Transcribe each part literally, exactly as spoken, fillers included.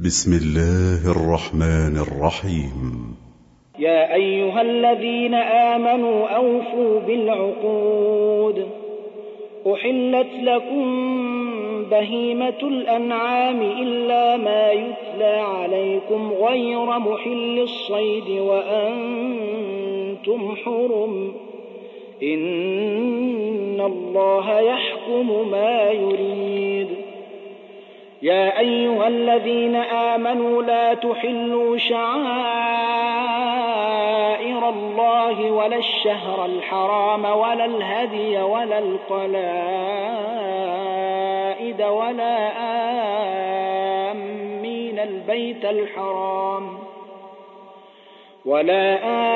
بسم الله الرحمن الرحيم. يا أيها الذين آمنوا أوفوا بالعقود. أحلت لكم بهيمة الأنعام إلا ما يتلى عليكم غير محل الصيد وأنتم حرم. إن الله يحكم ما يريد. يا أيها الذين آمنوا لا تحلوا شعائر الله ولا الشهر الحرام ولا الهدي ولا القلائد ولا آمين البيت الحرام ولا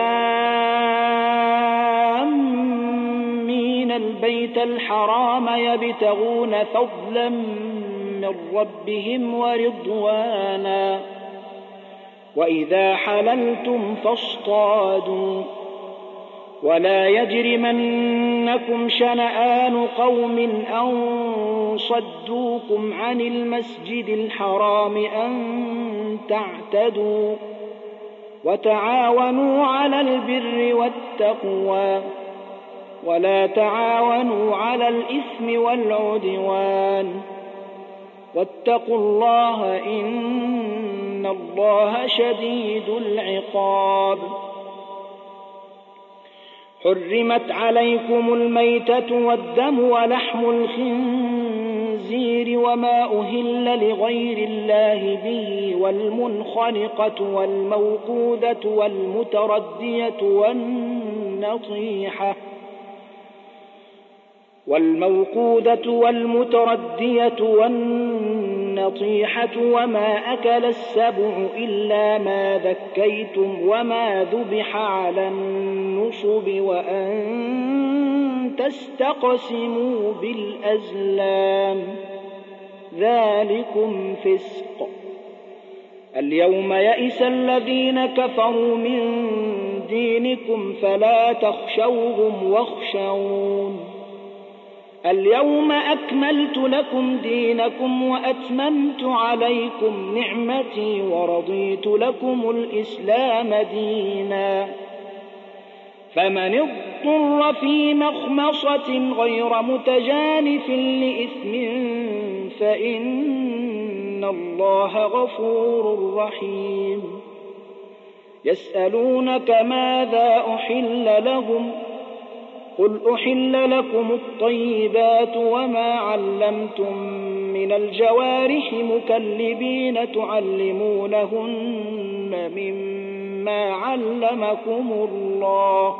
آمين البيت الحرام يبتغون فضلا من ربهم ورضوانا. وإذا حللتم فاصطادوا ولا يجرمنكم شنآن قوم أن صدوكم عن المسجد الحرام أن تعتدوا. وتعاونوا على البر والتقوى ولا تعاونوا على الإثم والعدوان. واتقوا الله إن الله شديد العقاب. حرمت عليكم الميتة والدم ولحم الخنزير وما أهل لغير الله به والمنخنقة والموقوذة والمتردية والنطيحة والموقوذة والمتردية والنطيحة وما أكل السبع إلا ما ذكيتم وما ذبح على النصب وأن تستقسموا بالأزلام ذلكم فسق. اليوم يئس الذين كفروا من دينكم فلا تخشوهم واخشون. اليوم أكملت لكم دينكم وأتممت عليكم نعمتي ورضيت لكم الإسلام دينا. فمن اضطر في مخمصة غير متجانف لإثم فإن الله غفور رحيم. يسألونك ماذا أحل لهم قل أحل لكم الطيبات وما علمتم من الجوارح مكلبين تعلمونهن مما علمكم الله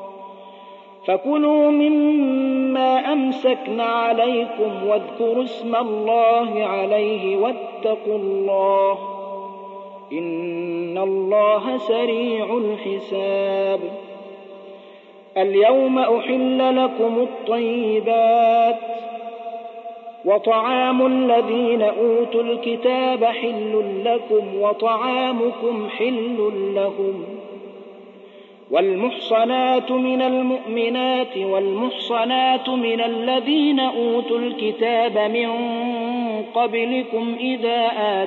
فكلوا مما أمسكن عليكم واذكروا اسم الله عليه واتقوا الله إن الله سريع الحساب. اليوم أحل لكم الطيبات وطعام الذين أوتوا الكتاب حل لكم وطعامكم حل لهم. والمحصنات من المؤمنات والمحصنات من الذين أوتوا الكتاب من قبلكم إذا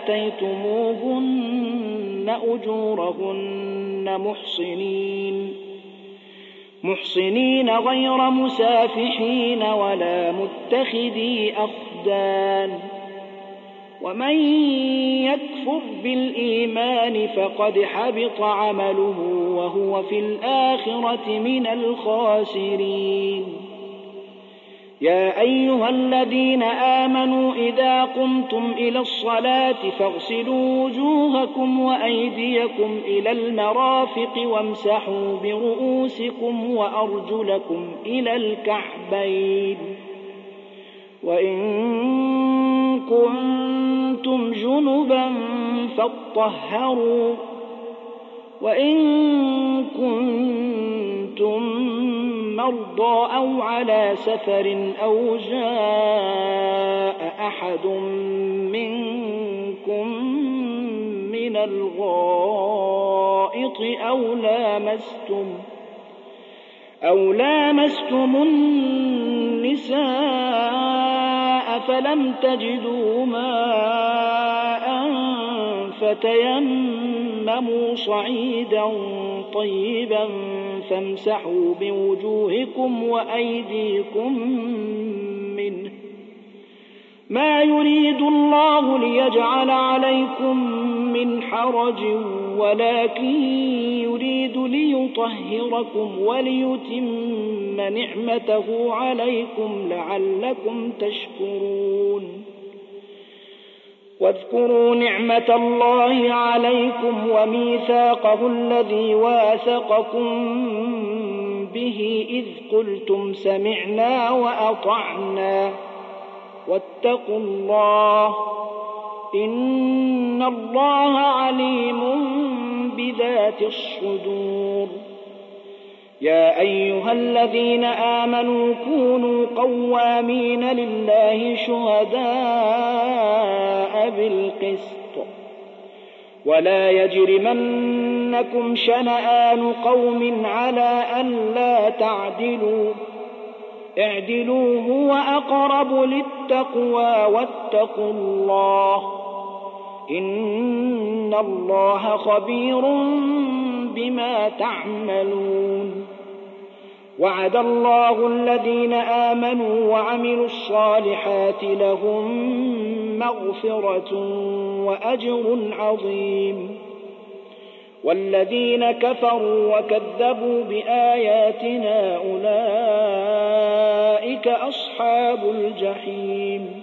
آتيتموهن أجورهن محصنين محصنين غير مسافحين ولا متخذي أخدان. ومن يكفر بالإيمان فقد حبط عمله وهو في الآخرة من الخاسرين. يا أيها الذين آمنوا إذا قمتم إلى الصلاة فاغسلوا وجوهكم وأيديكم إلى المرافق وامسحوا برؤوسكم وأرجلكم إلى الكعبين. وإن كنتم جنبا فاطهروا وإن كنتم مرضى أو على سفر أو جاء أحد منكم من الغائط أو لامستم أو لامستم النساء فلم تجدوا ماء فتيمموا صعيدا طيبا فامسحوا بوجوهكم وأيديكم منه ما يريد الله ليجعل عليكم من حرج ولكن يريد ليطهركم وليتم نعمته عليكم لعلكم تشكرون واذكروا نعمة الله عليكم وميثاقه الذي واثقكم به إذ قلتم سمعنا وأطعنا واتقوا الله إن الله عليم بذات الصدور يا أيها الذين آمنوا كونوا قوامين لله شهداء بالقسط ولا يجرمنكم شنآن قوم على ألا تعدلوا اعدلوا هو أقرب للتقوى واتقوا الله إن الله خبير بما تعملون وعد الله الذين آمنوا وعملوا الصالحات لهم مغفرة وأجر عظيم والذين كفروا وكذبوا بآياتنا أولئك أصحاب الجحيم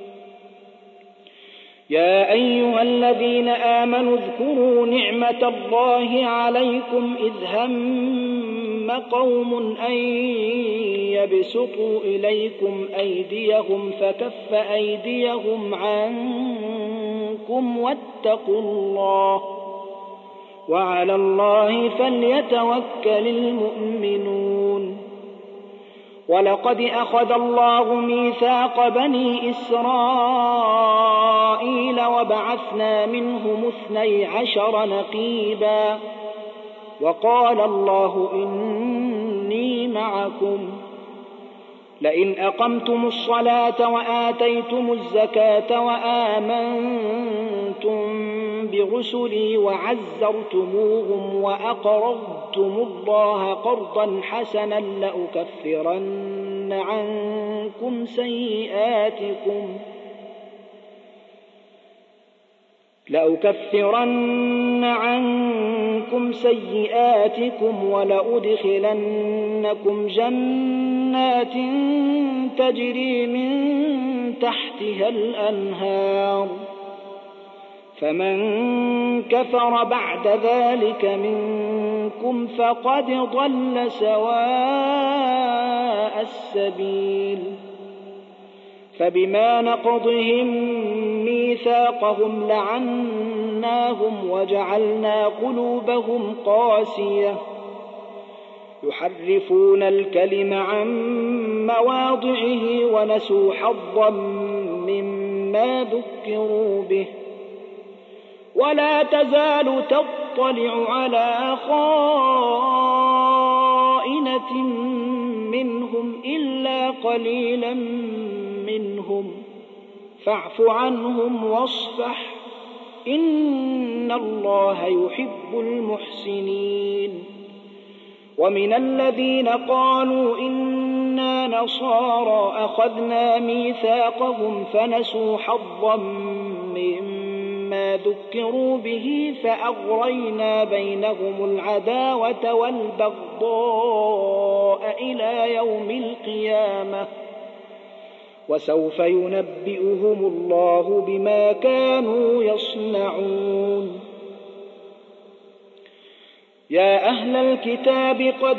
يا أيها الذين آمنوا اذكروا نعمة الله عليكم إذ هم قوم أن يبسطوا إليكم أيديهم فكف أيديهم عنكم واتقوا الله وعلى الله فليتوكل المؤمنون ولقد أخذ الله ميثاق بني إسرائيل وبعثنا منهم اثني عشر نقيبا وقال الله إني معكم لئن أقمتم الصلاة وآتيتم الزكاة وآمنتم برسلي وعزرتموهم وأقرضتم الله قرضا حسنا لأكفرن عنكم سيئاتكم لأكفرن عنكم سيئاتكم ولأدخلنكم جنات تجري من تحتها الأنهار فمن كفر بعد ذلك منكم فقد ضل سواء السبيل فبما نقضهم ميثاقهم لعناهم وجعلنا قلوبهم قاسية يحرفون الكلم عن مواضعه ونسوا حظا مما ذكروا به ولا تزال تطلع على خائنة منهم إلا قليلا منهم فاعف عنهم واصفح إن الله يحب المحسنين ومن الذين قالوا إنا نصارى أخذنا ميثاقهم فنسوا حظا مما ذكروا به فأغرينا بينهم العداوة والبغضاء إلى يوم القيامة وسوف ينبئهم الله بما كانوا يصنعون يا أهل الكتاب قد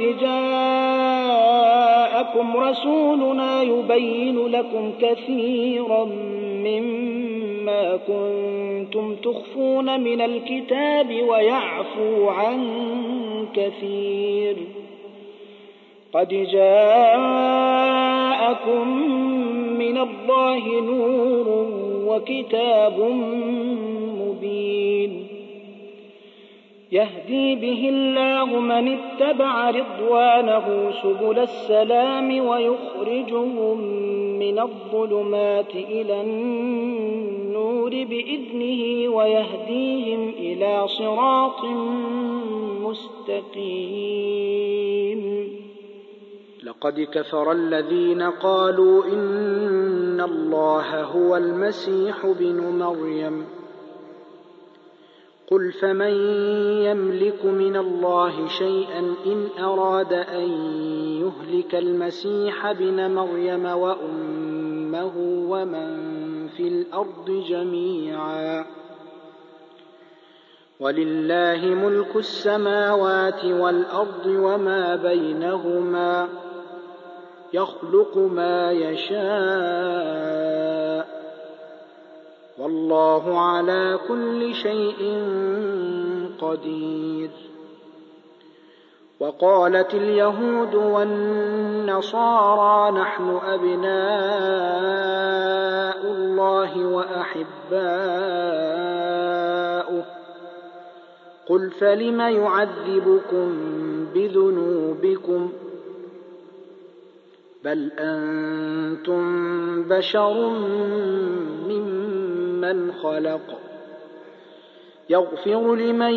جاءكم رسولنا يبين لكم كثيرا مما كنتم تخفون من الكتاب ويعفو عن كثير قد جاءكم من الله نور وكتاب مبين يهدي به الله من اتبع رضوانه سبل السلام ويخرجهم من الظلمات إلى النور بإذنه ويهديهم إلى صراط مستقيم. لقد كفر الذين قالوا إن الله هو المسيح ابن مريم قل فمن يملك من الله شيئا إن أراد أن يهلك المسيح ابن مريم وأمه ومن في الأرض جميعا ولله ملك السماوات والأرض وما بينهما يخلق ما يشاء والله على كل شيء قدير. وقالت اليهود والنصارى نحن أبناء الله وأحباؤه قل فلم يعذبكم بذنوبكم بل أنتم بشر ممن خلق يغفر لمن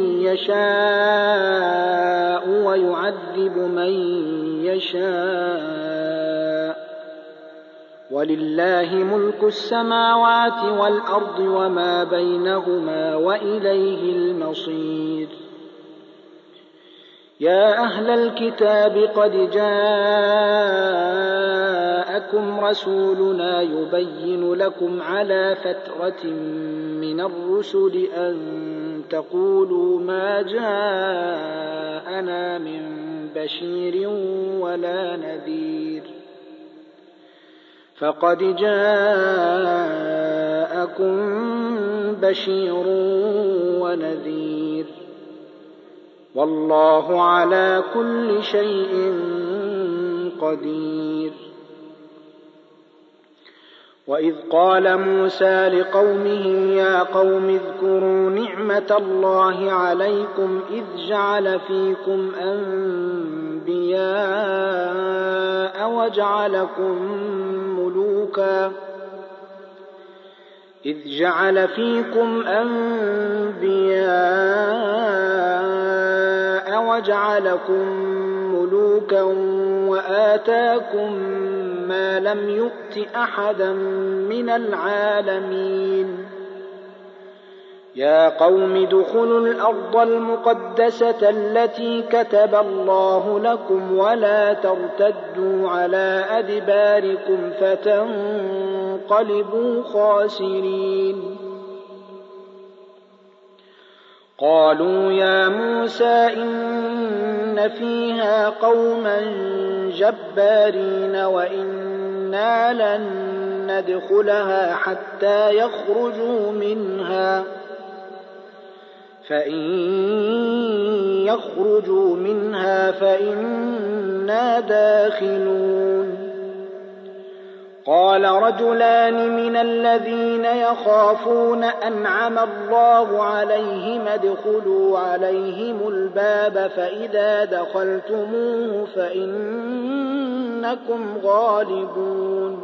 يشاء ويعذب من يشاء ولله ملك السماوات والأرض وما بينهما وإليه المصير. يا أهل الكتاب قد جاءكم رسولنا يبين لكم على فترة من الرسل أن تقولوا ما جاءنا من بشير ولا نذير فقد جاءكم بشير ونذير والله على كل شيء قدير. وإذ قال موسى لقومه يا قوم اذكروا نعمة الله عليكم إذ جعل فيكم أنبياء وجعلكم ملوكا إذ جعل فيكم أنبياء وجعلكم ملوكا وآتاكم ما لم يؤت أحدا من العالمين. يا قوم ادخلوا الأرض المقدسة التي كتب الله لكم ولا ترتدوا على أدباركم فتنقلبوا خاسرين. قالوا يا موسى إن فيها قوما جبارين وإنا لن ندخلها حتى يخرجوا منها فإن يخرجوا منها فإنا داخلون. قال رجلان من الذين يخافون أنعم الله عليهم ادخلوا عليهم الباب فإذا دخلتموه فإنكم غالبون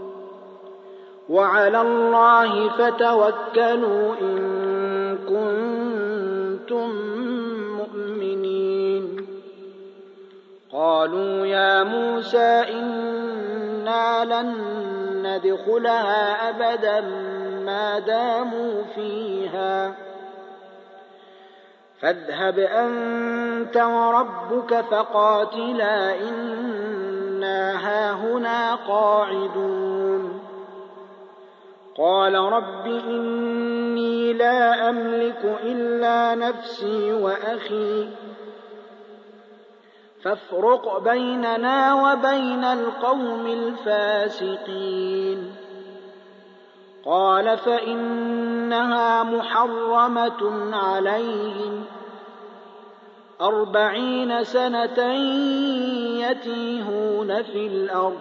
وعلى الله فتوكلوا إن كنتم مؤمنين. قالوا يا موسى إنا لن ندخلها أبدا ما داموا فيها فاذهب أنت وربك فقاتلا إنا هاهنا قاعدون. قال رب إني لا أملك إلا نفسي وأخي فافرق بيننا وبين القوم الفاسقين. قال فإنها محرمة عليهم أربعين سنة يتيهون في الأرض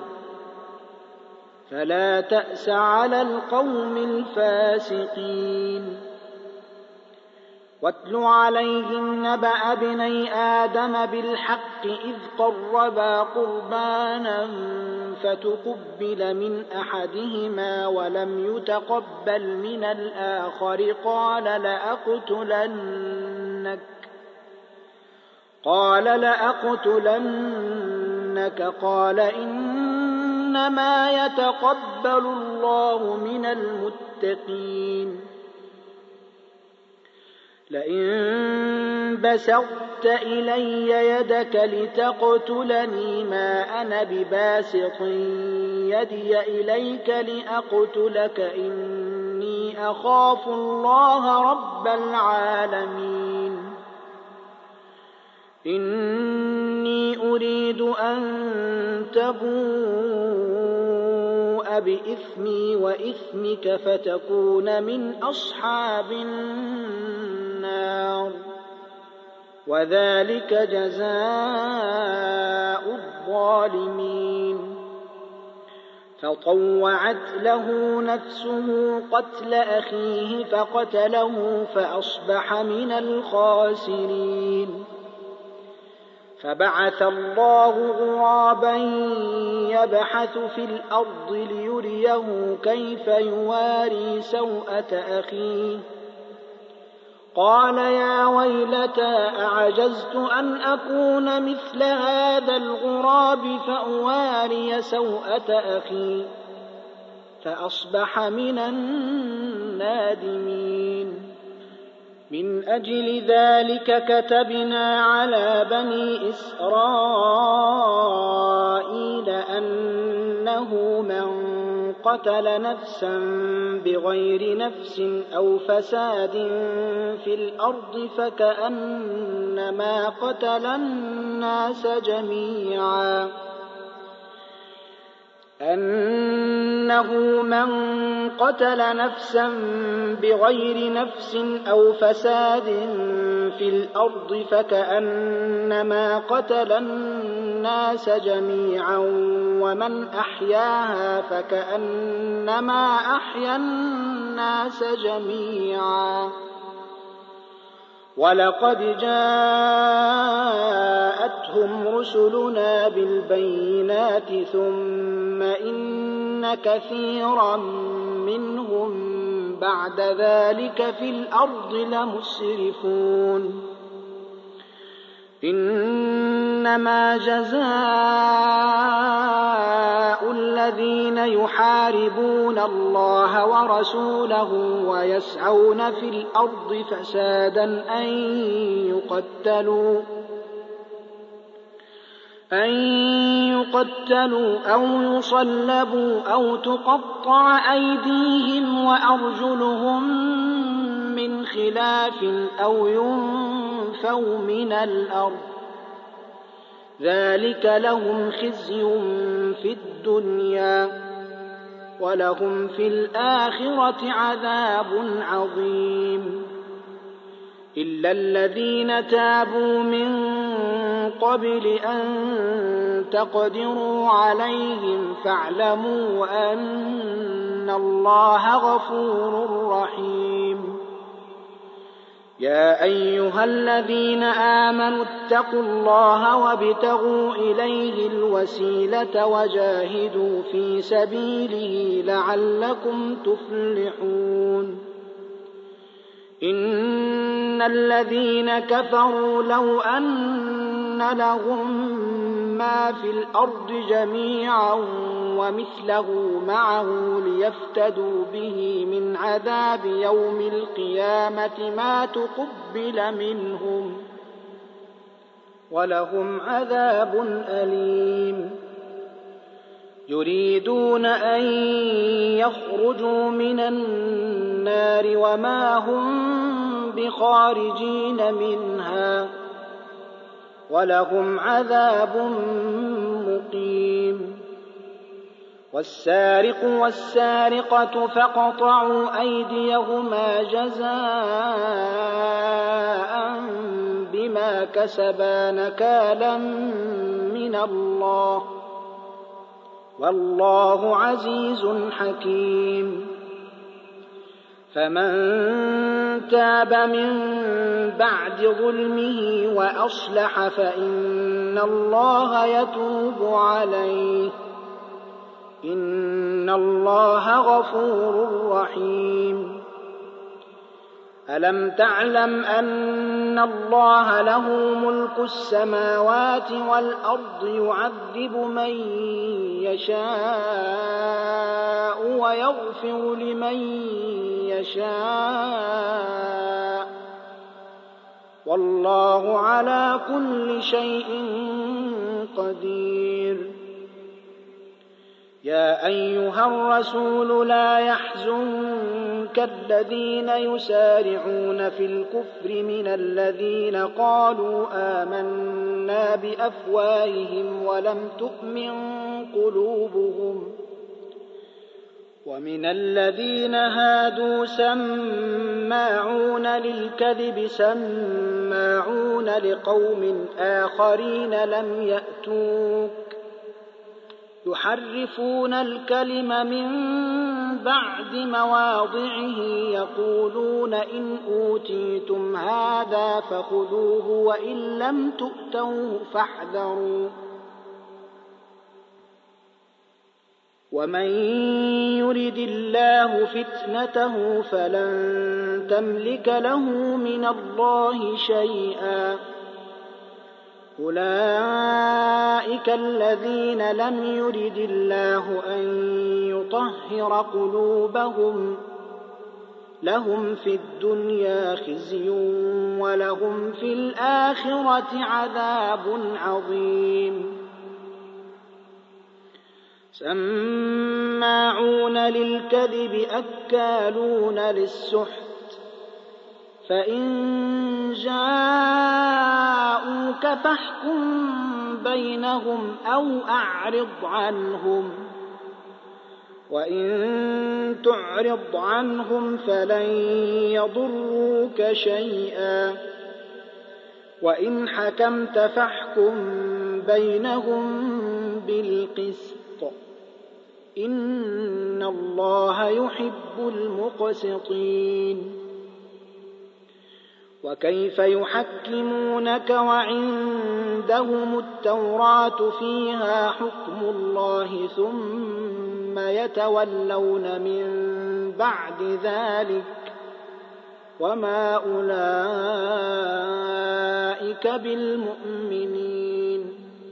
فلا تأس على القوم الفاسقين. واتل عليهم نبأ ابني آدم بالحق إذ قربا قربانا فتقبل من أحدهما ولم يتقبل من الآخر قال لأقتلنك قال لأقتلنك قال إنما يتقبل الله من المتقين لئن بسطت إلي يدك لتقتلني ما أنا بباسط يدي إليك لأقتلك إني أخاف الله رب العالمين إني أريد أن تبوء بإثمي وإثمك فتكون من أصحاب النار وذلك جزاء الظالمين فطوعت له نفسه قتل أخيه فقتله فأصبح من الخاسرين فبعث الله غرابا يبحث في الأرض ليريه كيف يواري سوءة أخيه قال يا ويلتى أعجزت أن أكون مثل هذا الغراب فأواري سوءة أخي فأصبح من النادمين من أجل ذلك كتبنا على بني إسرائيل أنه من قتل نفسا بغير نفس أو فساد في الأرض فكأنما قتل الناس جميعا أنه من قتل نفسا بغير نفس أو فساد في الأرض فكأنما قتل الناس جميعا ومن أحياها فكأنما أحيا الناس جميعا ولقد جاءتهم رسلنا بالبينات ثم إن كثيرا منهم بعد ذلك في الأرض لمسرفون إنما جزاء الذين يحاربون الله ورسوله ويسعون في الأرض فسادا أن يقتلوا أن يقتلوا أو يصلبوا أو تقطع أيديهم وأرجلهم من خلاف أو ينفوا من الأرض ذلك لهم خزي في الدنيا ولهم في الآخرة عذاب عظيم إلا الذين تابوا من قبل أن تقدروا عليهم فاعلموا أن الله غفور رحيم يا أيها الذين آمنوا اتقوا الله وابتغوا إليه الوسيلة وجاهدوا في سبيله لعلكم تفلحون إن الذين كفروا لو أن لهم ما في الأرض جميعا ومثله معه ليفتدوا به من عذاب يوم القيامة ما تقبل منهم ولهم عذاب أليم يريدون أن يخرجوا من النار وما هم بخارجين منها ولهم عذاب مقيم والسارق والسارقة فاقطعوا أيديهما جزاء بما كسبا نكالا من الله والله عزيز حكيم فمن تاب من بعد ظلمه وأصلح فإن الله يتوب عليه إن الله غفور رحيم. ألم تعلم أن الله له ملك السماوات والأرض يعذب من يشاء ويغفر لمن يشاء والله على كل شيء قدير. يا أيها الرسول لا يحزنك الذين يسارعون في الكفر من الذين قالوا آمنا بأفواههم ولم تؤمن قلوبهم ومن الذين هادوا سماعون للكذب سماعون لقوم آخرين لم يأتوك يحرفون الكلم من بعد مواضعه يقولون إن أوتيتم هذا فخذوه وإن لم تؤتوه فاحذروا ومن يرد الله فتنته فلن تملك له من الله شيئا. أولئك الذين لم يرد الله أن يطهر قلوبهم لهم في الدنيا خزي ولهم في الآخرة عذاب عظيم. سماعون للكذب أكالون للسحت فإن جاءوك فاحكم بينهم أو أعرض عنهم وإن تعرض عنهم فلن يضروك شيئا وإن حكمت فاحكم بينهم بالقسط إن الله يحب المقسطين. وكيف يحكمونك وعندهم التوراة فيها حكم الله ثم يتولون من بعد ذلك وما أولئك بالمؤمنين.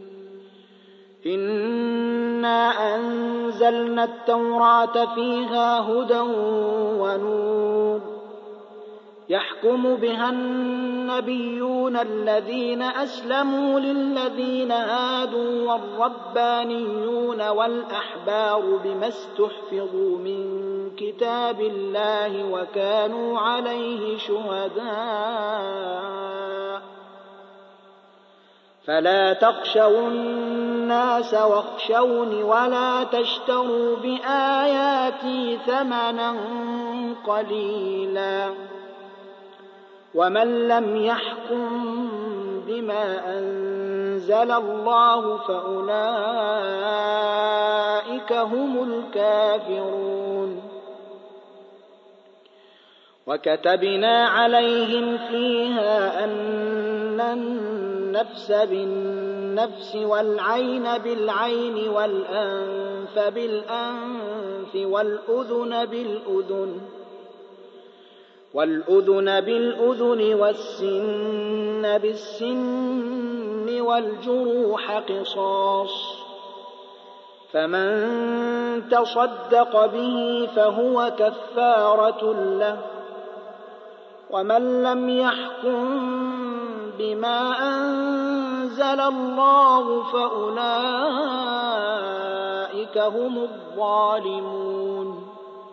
إنا أنزلنا التوراة فيها هدى ونور يحكم بها النبيون الذين أسلموا للذين هادوا والربانيون والأحبار بما استحفظوا من كتاب الله وكانوا عليه شهداء فلا تخشوا الناس واخشوني ولا تشتروا بآياتي ثمنا قليلا ومن لم يحكم بما أنزل الله فأولئك هم الكافرون. وكتبنا عليهم فيها أن النفس بالنفس والعين بالعين والأنف بالأنف والأذن بالأذن والأذن بالأذن والسن بالسن والجروح قصاص فمن تصدق به فهو كفارة له ومن لم يحكم بما أنزل الله فأولئك هم الظالمون.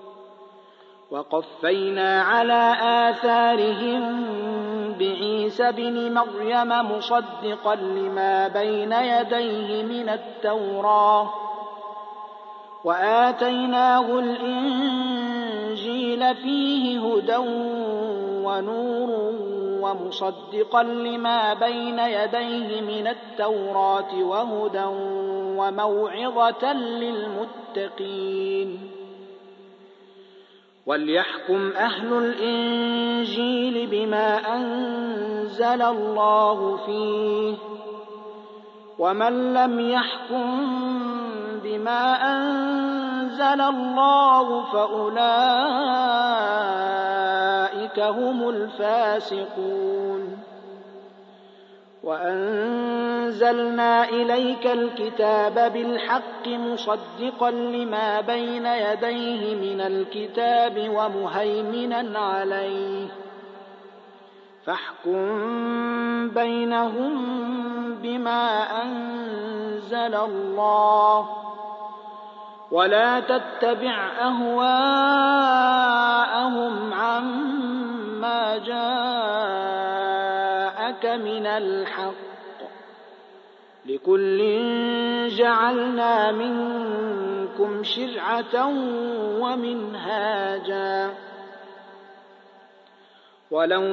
وقفينا على آثارهم بعيسى بن مريم مصدقا لما بين يديه من التوراة وآتيناه الإنجيل فيه هدى ونور ومصدقا لما بين يديه من التوراة وهدى وموعظة للمتقين. وَلْيَحْكُمْ أَهْلُ الْإِنجِيلِ بِمَا أَنزَلَ اللَّهُ فِيهِ ۚ وَمَن لَّمْ يَحْكُم بِمَا أَنزَلَ اللَّهُ فَأُولَٰئِكَ هُمُ الْفَاسِقُونَ. وَأَنزَلْنَا إِلَيْكَ الْكِتَابَ بِالْحَقِّ مُصَدِّقًا لِّمَا بَيْنَ يَدَيْهِ مِنَ الْكِتَابِ وَمُهَيْمِنًا عَلَيْهِ ۖ فَاحْكُم بَيْنَهُم بِمَا أَنزَلَ اللَّهُ، وَلَا تَتَّبِعْ أَهْوَاءَهُمْ عَمَّا جَاءَكَ مِنَ الْحَقِّ ۚ لِكُلٍّ جَعَلْنَا مِنكُمْ شِرْعَةً وَمِنْهَاجًا ۚ وَلَوْ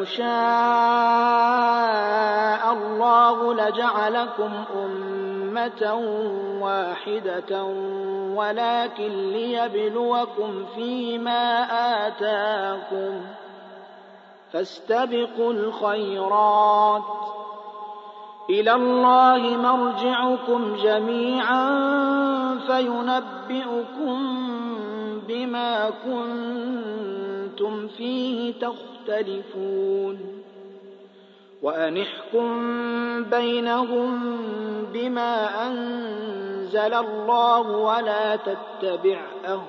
شَاءَ اللَّهُ لَجَعَلَكُمْ أُمَّةً وَاحِدَةً وَلَٰكِن لِّيَبْلُوَكُمْ فِيمَا آتَاكُمْ ۖ فَاسْتَبِقُوا الْخَيْرَاتِ ۚ إِلَى اللَّهِ مَرْجِعُكُمْ جَمِيعًا فَيُنَبِّئُكُم بِمَا كُنتُمْ فِيهِ تَخْتَلِفُونَ. وَأَنِ احْكُم بَيْنَهُم بِمَا أَنزَلَ اللَّهُ وَلَا تَتَّبِعْ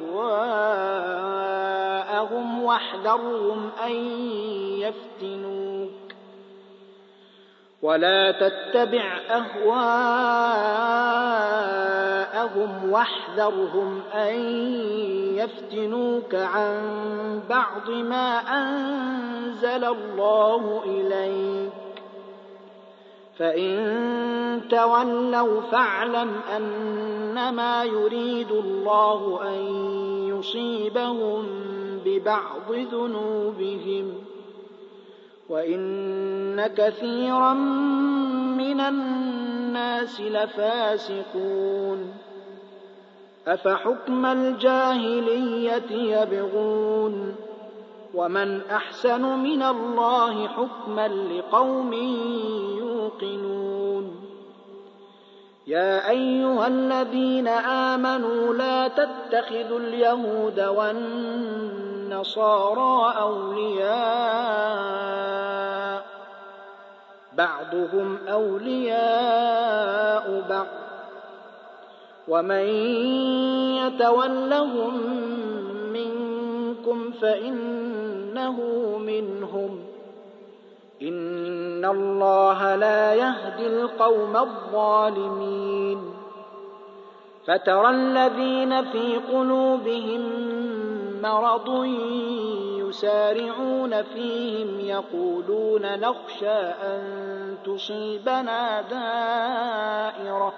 أَهْوَاءَهُمْ وَاحْذَرْهُمْ أَن يَفْتِنُوكَ وَلَا تَتَّبِعْ أَهْوَاءَهُمْ وَاحْذَرْهُمْ أَن يَفْتِنُوكَ عَن بَعْضِ مَا أَنزَلَ اللَّهُ إِلَيْكَ ۖ فَإِن تَوَلَّوْا فَاعْلَمْ أَنَّمَا يُرِيدُ اللَّهُ أَن يُصِيبَهُم بِبَعْضِ ذُنُوبِهِمْ ۗ وَإِنَّ كَثِيرًا مِّنَ النَّاسِ لَفَاسِقُونَ. أَفَحُكْمَ الْجَاهِلِيَّةِ يَبْغُونَ وَمَنْ أَحْسَنُ مِنَ اللَّهِ حُكْمًا لِّقَوْمٍ يُوقِنُونَ. يَا أَيُّهَا الَّذِينَ آمَنُوا لَا تَتَّخِذُوا الْيَهُودَ وَالنَّصَارَىٰ أَوْلِيَاءَ ۘ بَعْضُهُمْ أَوْلِيَاءُ بَعْضٍ ۚ وَمَن يَتَوَلَّهُم مِّنكُمْ فَإِنَّهُ مِنْهُمْ ۗ إِنَّ اللَّهَ لَا يَهْدِي الْقَوْمَ الظَّالِمِينَ. فَتَرَى الَّذِينَ فِي قُلُوبِهِم مَّرَضٌ يُسَارِعُونَ فِيهِمْ يَقُولُونَ نَخْشَىٰ أَن تُصِيبَنَا دَائِرَةٌ ۚ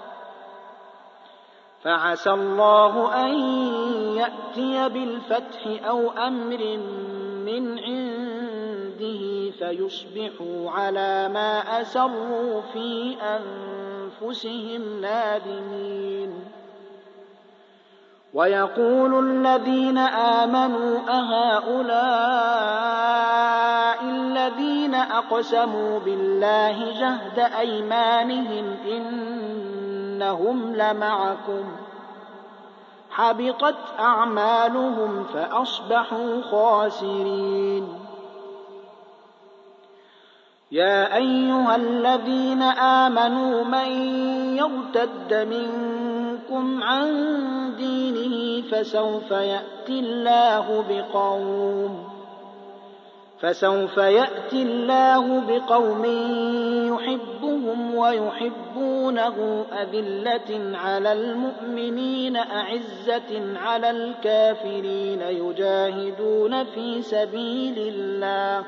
فَعَسَى اللَّهُ أَن يَأْتِيَ بِالْفَتْحِ أَوْ أَمْرٍ مِّنْ عِندِهِ فَيُصْبِحُوا عَلَىٰ مَا أَسَرُّوا فِي أَنفُسِهِمْ نَادِمِينَ. وَيَقُولُ الَّذِينَ آمَنُوا أَهَٰؤُلَاءِ الَّذِينَ أَقْسَمُوا بِاللَّهِ جَهْدَ أَيْمَانِهِمْ إِنَّهُمْ لَمَعَكُمْ ۚ حَبِطَتْ أَعْمَالُهُمْ فَأَصْبَحُوا خَاسِرِينَ. يَا أَيُّهَا الَّذِينَ آمَنُوا مَن يَرْتَدَّ مِنكُمْ عَن دِينِهِ فَسَوْفَ يَأْتِي اللَّهُ بِقَوْمٍ فَسَوْفَ يَأْتِي اللَّهُ بِقَوْمٍ يُحِبُّهُمْ وَيُحِبُّونَهُ أَذِلَّةٍ عَلَى الْمُؤْمِنِينَ أَعِزَّةٍ عَلَى الْكَافِرِينَ يُجَاهِدُونَ فِي سَبِيلِ اللَّهِ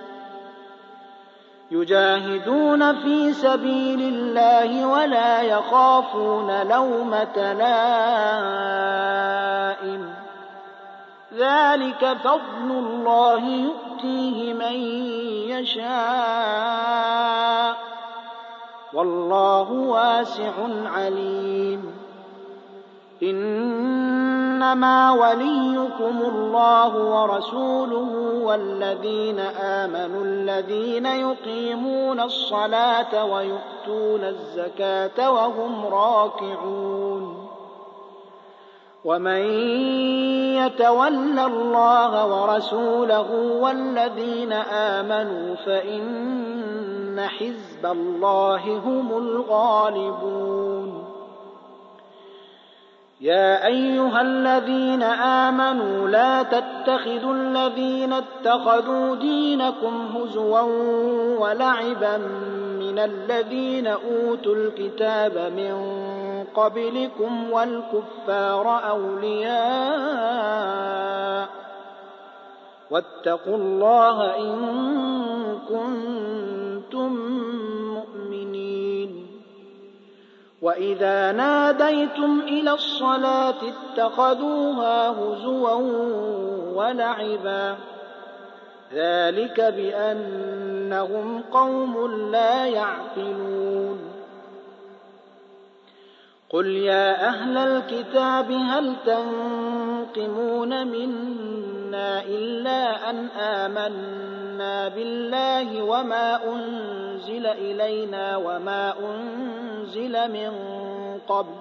يُجَاهِدُونَ فِي سَبِيلِ اللَّهِ وَلَا يَخَافُونَ لَوْمَةَ لَائِمٍ ۚ ذَٰلِكَ فَضْلُ اللَّهِ يُؤْتِيهِ مَن يَشَاءُ ۚ وَاللَّهُ وَاسِعٌ عَلِيمٌ. إنما وليكم الله ورسوله والذين آمنوا الذين يقيمون الصلاة ويؤتون الزكاة وهم راكعون ومن يتول الله ورسوله والذين آمنوا فإن حزب الله هم الغالبون يا أيها الذين آمنوا لا تتخذوا الذين اتخذوا دينكم هزوا ولعبا من الذين أوتوا الكتاب من قبلكم والكفار أولياء واتقوا الله إن كنتم مؤمنين وإذا ناديتم إلى الصلاة اتخذوها هزوا ولعبا ذلك بأنهم قوم لا يعقلون قل يا أهل الكتاب هل تنقمون منا إلا أن آمنا بالله وما أنزل إلينا وما أنزل من قبل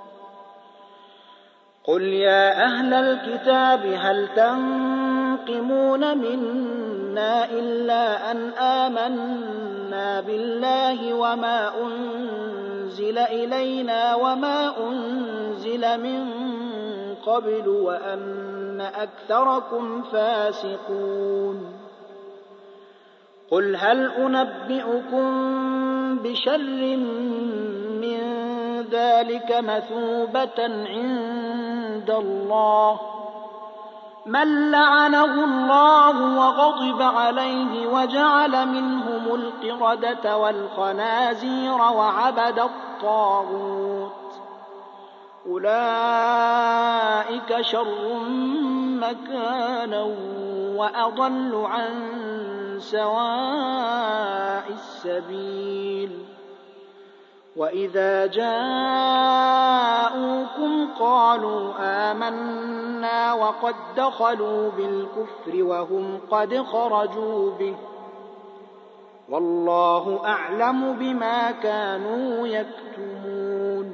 قل يا أهل الكتاب هل تنقمون منا إلا أن آمنا بالله وما أنزل إلينا وما أنزل من قبل وأن أكثركم فاسقون قل هل أنبئكم بشر من ذلك مثوبة عند الله من لعنه الله وغضب عليه وجعل منهم القردة والخنازير وعبد الطاغوت أولئك شر مكانا وأضل عن سواء السبيل وإذا جاءوكم قالوا آمنا وقد دخلوا بالكفر وهم قد خرجوا به والله أعلم بما كانوا يكتمون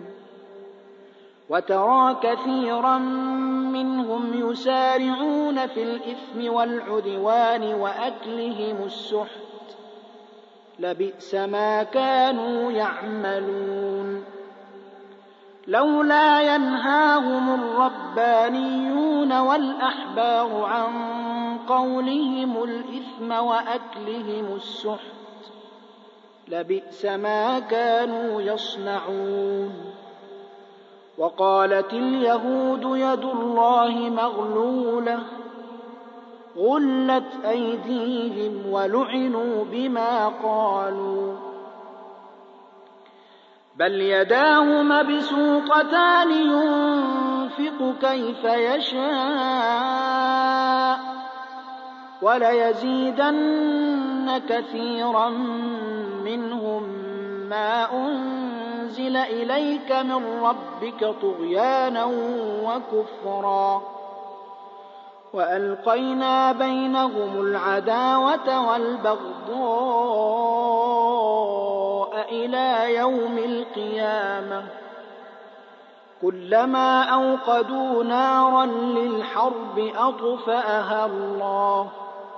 وترى كثيرا منهم يسارعون في الإثم والعدوان وأكلهم السحت لبئس ما كانوا يعملون لولا ينهاهم الربانيون والأحبار عن قولهم الإثم وأكلهم السحت لبئس ما كانوا يصنعون وقالت اليهود يد الله مغلولة غلت أيديهم ولعنوا بما قالوا بل يداه مبسوطتان ينفق كيف يشاء وليزيدن كثيرا منهم ما أنزل إليك من ربك طغيانا وكفرا وألقينا بينهم العداوة والبغضاء إلى يوم القيامة كلما أوقدوا نارا للحرب أطفأها الله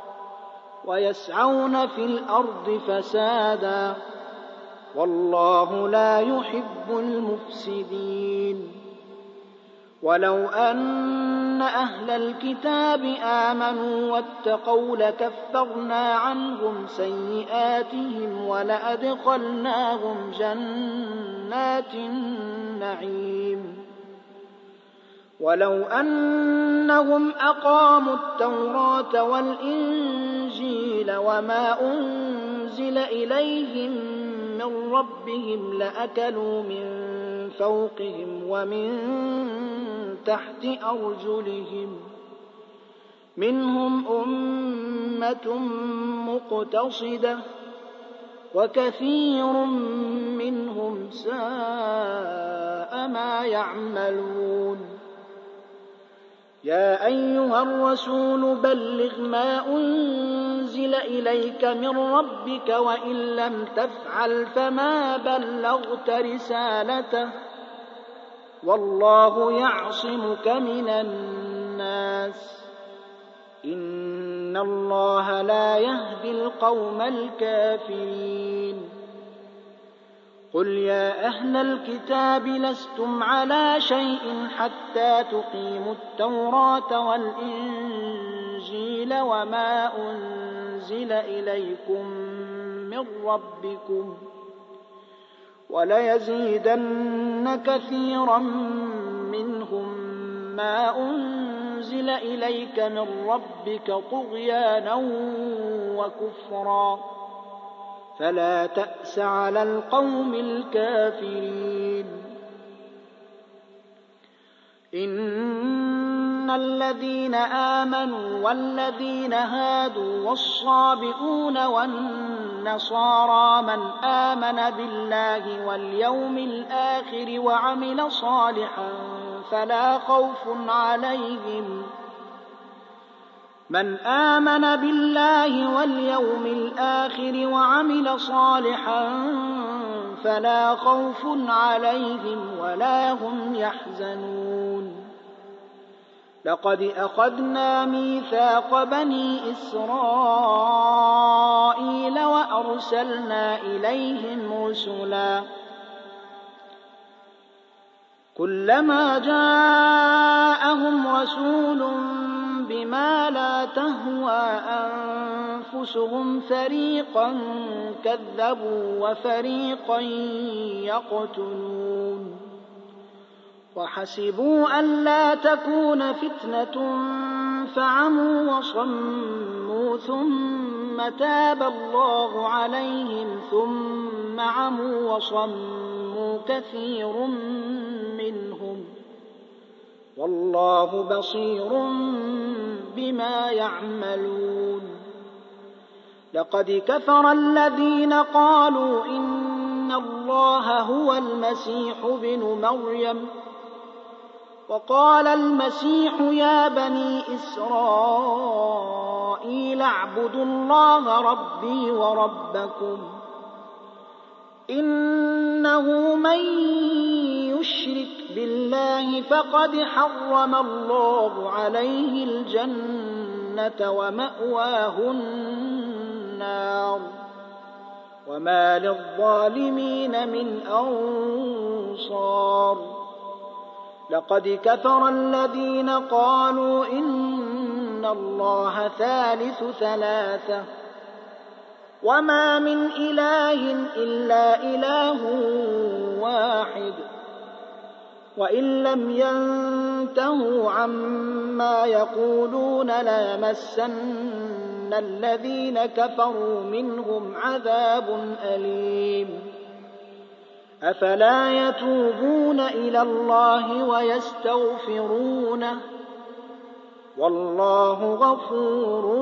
ويسعون في الأرض فسادا والله لا يحب المفسدين ولو أن أهل الكتاب آمنوا واتقوا لكفرنا عنهم سيئاتهم ولأدخلناهم جنات النعيم ولو أنهم أقاموا التوراة والإنجيل وما أنزل إليهم من ربهم لأكلوا من فوقهم ومن تحت أرجلهم منهم أمة مقتصدة وكثير منهم ساء ما يعملون. يا أيها الرسول بلغ ما أنزل إليك من ربك وإن لم تفعل فما بلغت رسالته والله يعصمك من الناس إن الله لا يهدي القوم الكافرين. قل يا أهل الكتاب لستم على شيء حتى تقيموا التوراة والإنجيل وما أنزل إليكم من ربكم وليزيدن كثيرا منهم ما أنزل إليك من ربك طغيانا وكفرا فلا تأس على القوم الكافرين. إن الذين آمنوا والذين هادوا والصابئون والنصارى من آمن بالله واليوم الآخر وعمل صالحا فلا خوف عليهم من آمن بالله واليوم الآخر وعمل صالحا فلا خوف عليهم ولا هم يحزنون. لقد أخذنا ميثاق بني إسرائيل وأرسلنا إليهم رسلا كلما جاءهم رسول بما لا تهوى أنفسهم فريقا كذبوا وفريقا يقتلون وحسبوا ألا تكون فتنة فعموا وصموا ثم تاب الله عليهم ثم عموا وصموا كثير منهم والله بصير بما يعملون. لقد كفر الذين قالوا إن الله هو المسيح ابن مريم وقال المسيح يا بني إسرائيل اعبدوا الله ربي وربكم إنه من يشرك بالله فقد حرم الله عليه الجنة ومأواه النار وما للظالمين من أنصار. لقد كفر الذين قالوا إن الله ثالث ثلاثة وما من إله إلا إله واحد وإن لم ينتهوا عما يقولون ليمسن الذين كفروا منهم عذاب أليم. أفلا يتوبون إلى الله ويستغفرونه والله غفور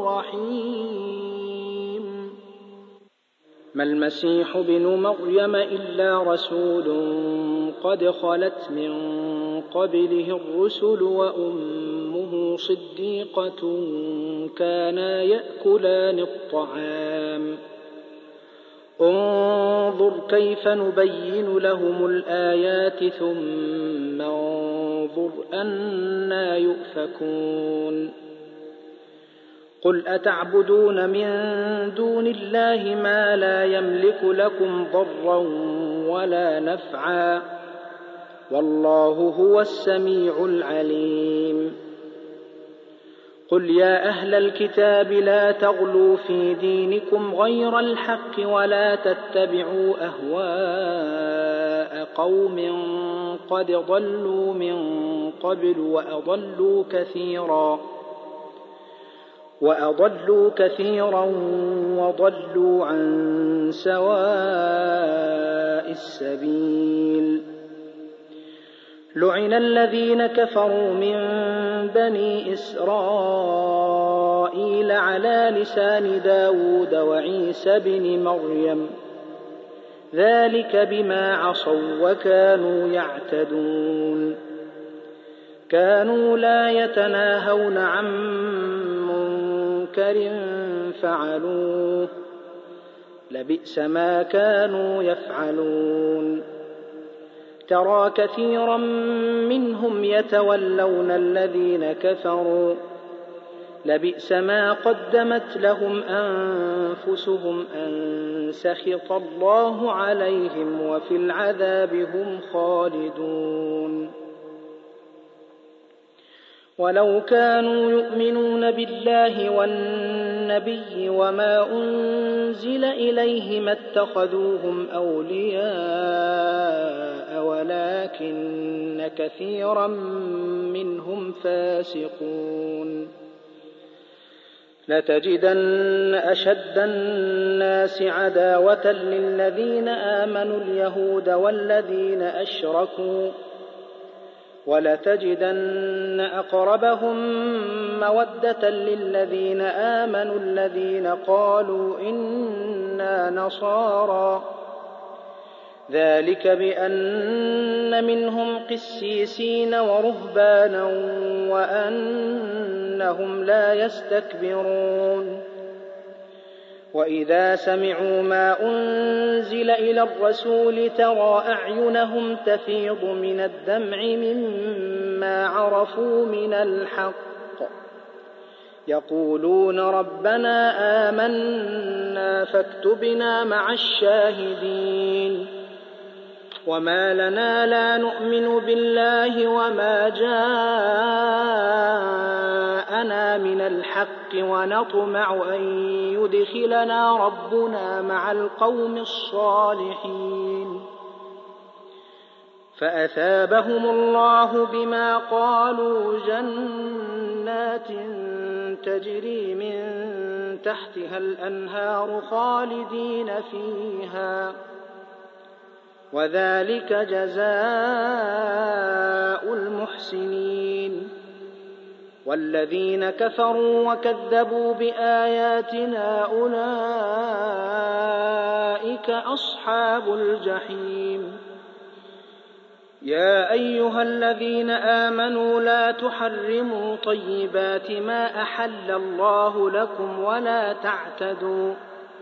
رحيم. ما المسيح ابن مريم إلا رسول قد خلت من قبله الرسل وأمه صديقة كانا يأكلان الطعام انظر كيف نبين لهم الآيات ثم انظر أنى يؤفكون. قل أتعبدون من دون الله ما لا يملك لكم ضرا ولا نفعا والله هو السميع العليم. قل يا أهل الكتاب لا تغلوا في دينكم غير الحق ولا تتبعوا أهواء قوم قد ضلوا من قبل وأضلوا كثيرا وأضلوا كثيرا وضلوا عن سواء السبيل. لعن الذين كفروا من بني إسرائيل إسرائيل على لسان داود وعيسى بن مريم ذلك بما عصوا وكانوا يعتدون كانوا لا يتناهون عن منكر فعلوه لبئس ما كانوا يفعلون ترى كثيرا منهم يتولون الذين كفروا لبئس ما قدمت لهم أنفسهم أن سخط الله عليهم وفي العذاب هم خالدون ولو كانوا يؤمنون بالله والنبي وما أنزل إليه ما اتخذوهم أولياء ولكن كثيرا منهم فاسقون لتجدن أشد الناس عداوة للذين آمنوا اليهود والذين أشركوا ولتجدن أقربهم مودة للذين آمنوا الذين قالوا إنا نصارى ذلك بأن منهم قسيسين ورهبانا وأنهم لا يستكبرون وإذا سمعوا ما أنزل إلى الرسول ترى أعينهم تفيض من الدمع مما عرفوا من الحق يقولون ربنا آمنا فاكتبنا مع الشاهدين وما لنا لا نؤمن بالله وما جاءنا من الحق ونطمع أن يدخلنا ربنا مع القوم الصالحين فأثابهم الله بما قالوا جنات تجري من تحتها الأنهار خالدين فيها وذلك جزاء المحسنين والذين كفروا وكذبوا بآياتنا أولئك أصحاب الجحيم يا أيها الذين آمنوا لا تحرموا طيبات ما أحل الله لكم ولا تعتدوا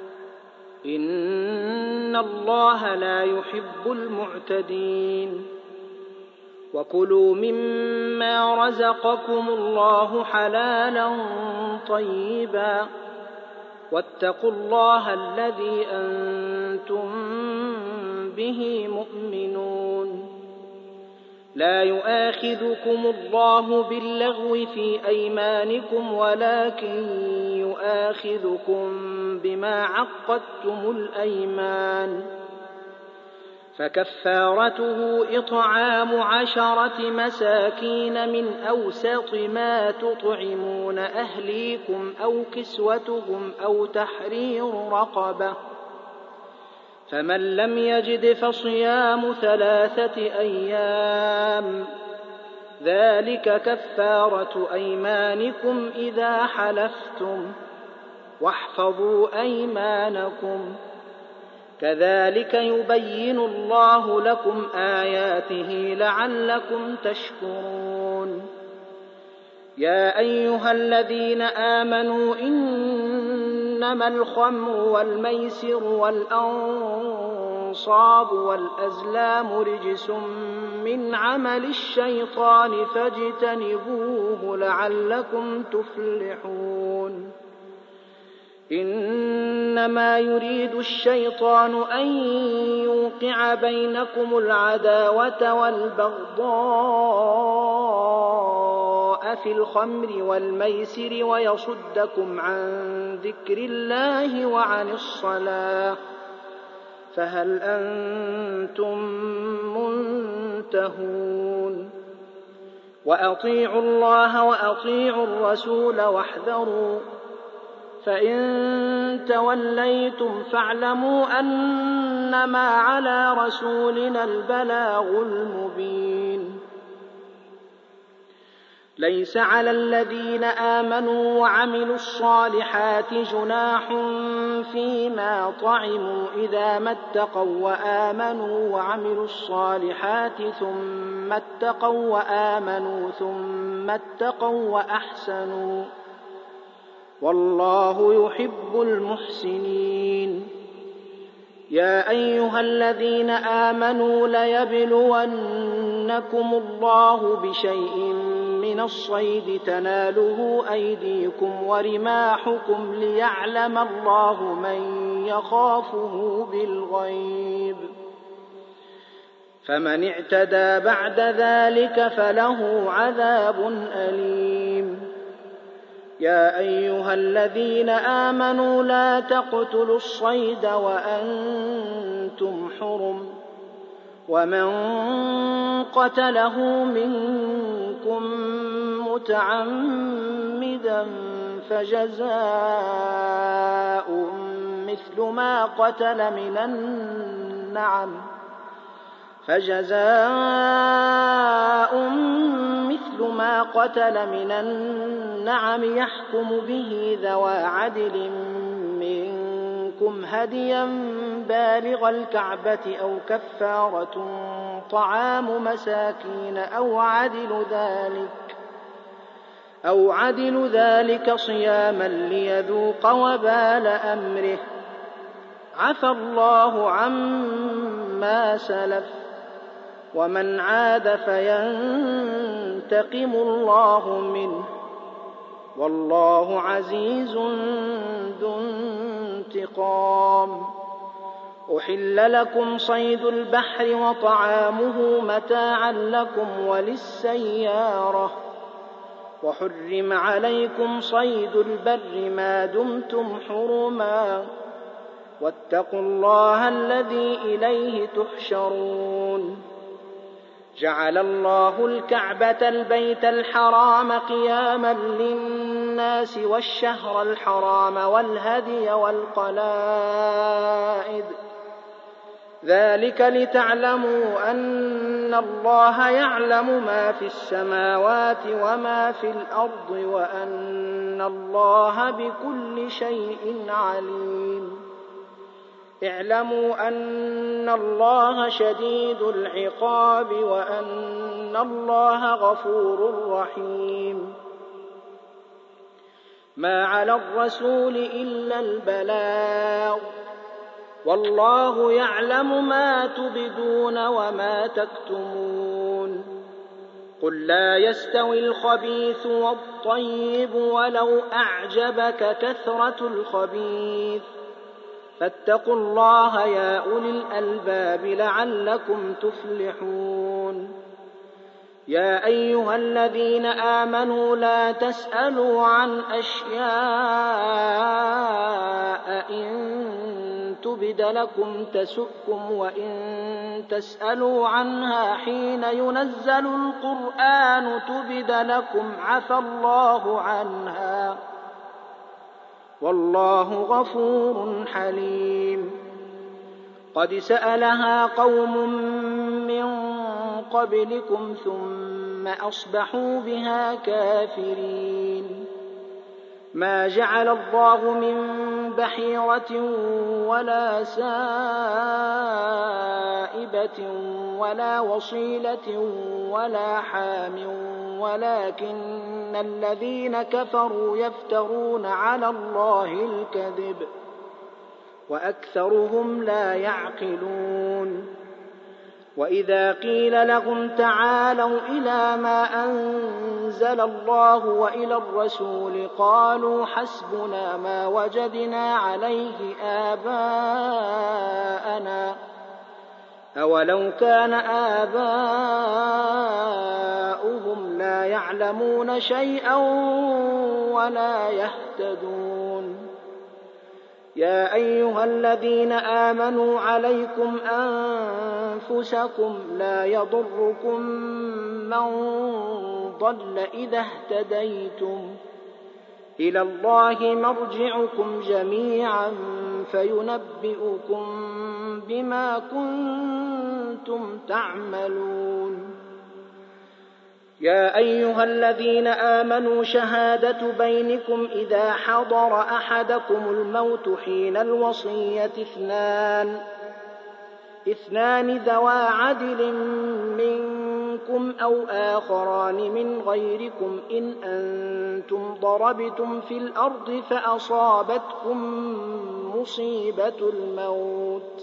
إن الله لا يحب المعتدين وكلوا مما رزقكم الله حلالا طيبا واتقوا الله الذي أنتم به مؤمنون لا يؤاخذكم الله باللغو في أيمانكم ولكن يؤاخذكم بما عقدتم الأيمان فكفارته إطعام عشرة مساكين من أوسط ما تطعمون أهليكم أو كسوتهم أو تحرير رقبة فمن لم يجد فصيام ثلاثة أيام ذلك كفارة أيمانكم إذا حلفتم واحفظوا أيمانكم كذلك يبين الله لكم آياته لعلكم تشكرون يا أيها الذين آمنوا إنما الخمر والميسر والأنصاب والأزلام رجس من عمل الشيطان فاجتنبوه لعلكم تفلحون إنما يريد الشيطان أن يوقع بينكم العداوة والبغضاء في الخمر والميسر ويصدكم عن ذكر الله وعن الصلاة فهل أنتم منتهون وأطيعوا الله وأطيعوا الرسول واحذروا فإن توليتم فاعلموا أنما على رسولنا البلاغ المبين ليس على الذين آمنوا وعملوا الصالحات جناح فيما طعموا إذا ما اتقوا وآمنوا وعملوا الصالحات ثم اتقوا وآمنوا ثم اتقوا وأحسنوا والله يحب المحسنين. يا أيها الذين آمنوا ليبلونكم الله بشيء من الصيد تناله أيديكم ورماحكم ليعلم الله من يخافه بالغيب، فمن اعتدى بعد ذلك فله عذاب أليم. يا أيها الذين آمنوا لا تقتلوا الصيد وأنتم حرم، ومن قتله منكم متعمدا فجزاء مثل ما قتل من النعم فجزاء مثل ما قتل من النعم يحكم به ذوى عدل منكم هديا بالغ الكعبة أو كفارة طعام مساكين أو عدل ذلك أو عدل ذلك صياما ليذوق وبال أمره. عفى الله عما سلف، ومن عاد فينتقم الله منه، والله عزيز ذو انتقام. أحل لكم صيد البحر وطعامه متاعا لكم وللسيارة، وحرم عليكم صيد البر ما دمتم حرما، واتقوا الله الذي إليه تحشرون. جعل الله الكعبة البيت الحرام قياما للناس والشهر الحرام والهدي والقلائد، ذلك لتعلموا أن الله يعلم ما في السماوات وما في الأرض وأن الله بكل شيء عليم. اعلموا أن الله شديد العقاب وأن الله غفور رحيم. ما على الرسول إلا البلاغ، والله يعلم ما تبدون وما تكتمون. قل لا يستوي الخبيث والطيب ولو أعجبك كثرة الخبيث، فاتقوا الله يا أولي الألباب لعلكم تفلحون. يا أيها الذين آمنوا لا تسألوا عن أشياء إن تبد لكم تسؤكم، وإن تسألوا عنها حين ينزل القرآن تبد لكم عفى الله عنها، والله غفور حليم. قد سألها قوم من قبلكم ثم أصبحوا بها كافرين. ما جعل الله من بحيرة ولا سائبة ولا وصيلة ولا حام، ولكن الذين كفروا يفترون على الله الكذب وأكثرهم لا يعقلون. وإذا قيل لهم تعالوا إلى ما أنزل الله وإلى الرسول قالوا حسبنا ما وجدنا عليه آباءنا، أولو كان آباؤهم لا يعلمون شيئا ولا يهتدون. يا أيها الذين آمنوا عليكم أنفسكم لا يضركم من ضل إذا اهتديتم، إلى الله مرجعكم جميعا فينبئكم بما كنتم تعملون. يا أيها الذين آمنوا شهادة بينكم إذا حضر أحدكم الموت حين الوصية اثنان اثنان ذوى عدل منكم أو آخران من غيركم إن أنتم ضربتم في الأرض فأصابتكم مصيبة الموت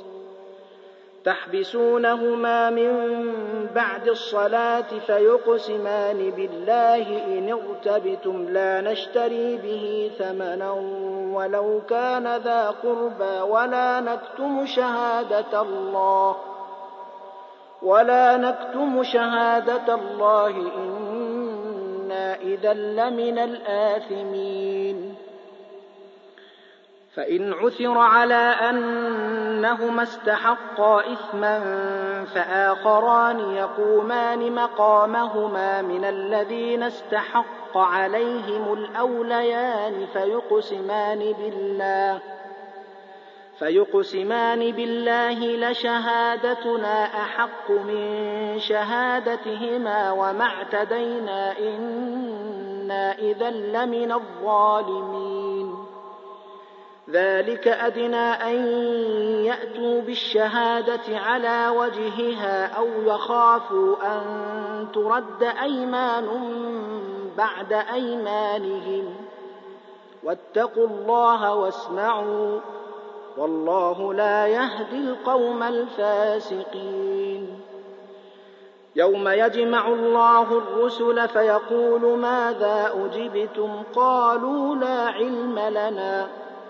تحبسونهما من بعد الصلاة فيقسمان بالله إن ارتبتم لا نشتري به ثمنا ولو كان ذا قربى ولا نكتم شهادة الله ولا نكتم شهادة الله إنا إذا لمن الآثمين فإن عثر على أنهما استحقا إثما فآخران يقومان مقامهما من الذين استحق عليهم الأوليان فيقسمان بالله فيقسمان بالله لشهادتنا أحق من شهادتهما وما اعتدينا إنا إذا لمن الظالمين ذلك أدنى أن يأتوا بالشهادة على وجهها أو يخافوا أن ترد أيمان بعد أيمانهم واتقوا الله واسمعوا والله لا يهدي القوم الفاسقين يوم يجمع الله الرسل فيقول ماذا أجبتم قالوا لا علم لنا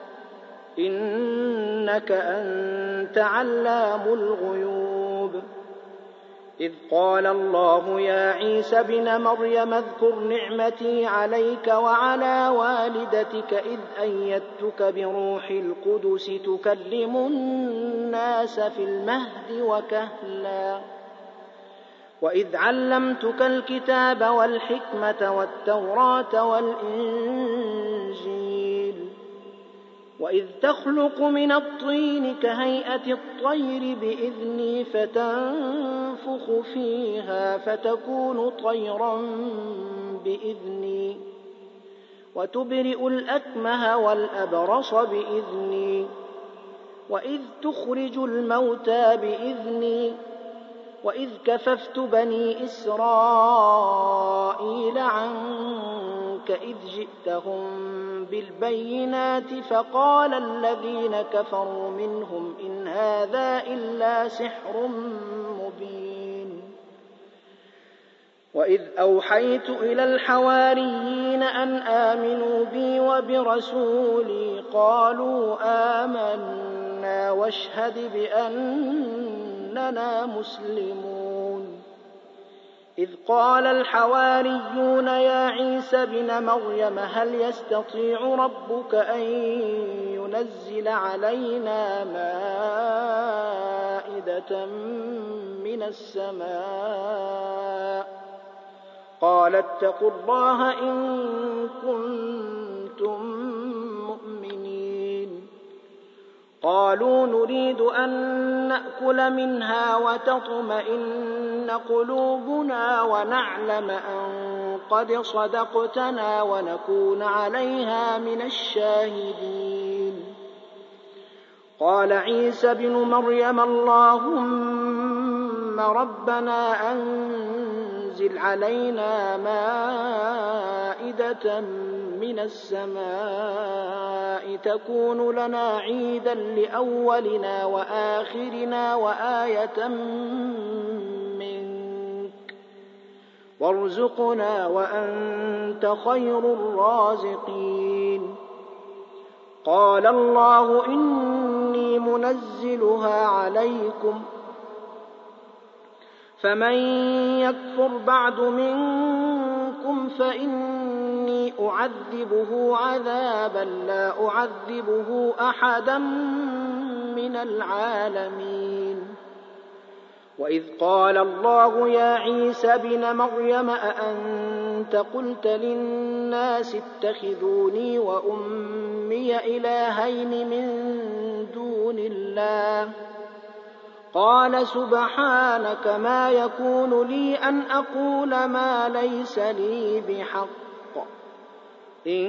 إنك أنت علام الغيوب إذ قال الله يا عيسى ابن مريم اذكر نعمتي عليك وعلى والدتك إذ أيدتك بروح القدس تكلم الناس في المهد وكهلا وإذ علمتك الكتاب والحكمة والتوراة والإنجيل وإذ تخلق من الطين كهيئة الطير بإذني فتنفخ فيها فتكون طيرا بإذني وتبرئ الأكمه والأبرص بإذني وإذ تخرج الموتى بإذني وإذ كففت بني إسرائيل عنك إذ جئتهم بالبينات فقال الذين كفروا منهم إن هذا إلا سحر مبين وإذ أوحيت إلى الحواريين أن آمنوا بي وبرسولي قالوا آمنا واشهد بأننا مسلمون إذ قال الحواريون يا عيسى ابن مريم هل يستطيع ربك أن ينزل علينا مائدة من السماء قال اتقوا الله إن كنتم مؤمنين قالوا نريد أن نأكل منها وتطمئن قلوبنا ونعلم أن قد صدقتنا ونكون عليها من الشاهدين قال عيسى ابن مريم اللهم ربنا أنزل علينا مائدة من السماء تكون لنا عيدا لأولنا وآخرنا وآية منك وارزقنا وأنت خير الرازقين قال الله إني منزلها عليكم فمن يكفر بعد منكم فإني أعذبه عذابا لا أعذبه أحدا من العالمين وإذ قال الله يا عيسى ابن مريم أأنت قلت للناس اتخذوني وأمي إلهين من دون الله قال سبحانك ما يكون لي أن أقول ما ليس لي بحق إن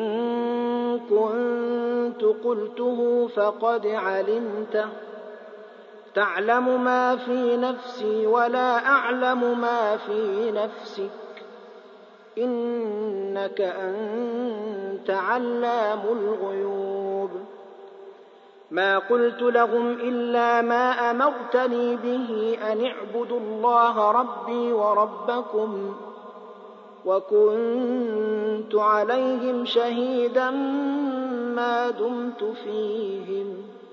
كنت قلته فقد علمته تعلم ما في نفسي ولا أعلم ما في نفسك إنك أنت علام الغيوب ما قلت لهم إلا ما أمرتني به أن اعبدوا الله ربي وربكم وكنت عليهم شهيدا ما دمت فيهم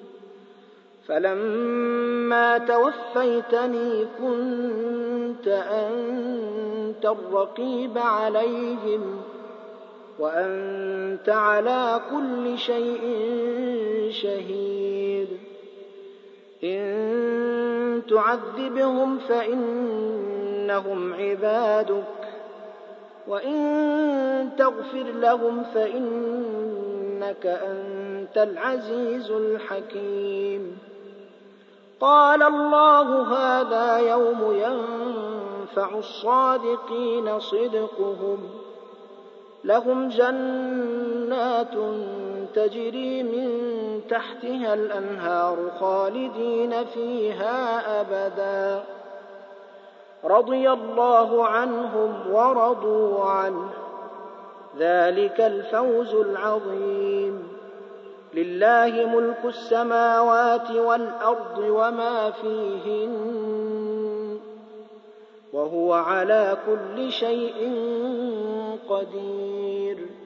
فلما توفيتني كنت أنت الرقيب عليهم وأنت على كل شيء شهيد إن تعذبهم فإنهم عبادك وإن تغفر لهم فإنك أنت العزيز الحكيم قال الله هذا يوم ينفع الصادقين صدقهم لهم جنات تجري من تحتها الأنهار خالدين فيها أبدا رضي الله عنهم ورضوا عنه ذلك الفوز العظيم لله ملك السماوات والأرض وما فيهن وهو على كل شيء قدير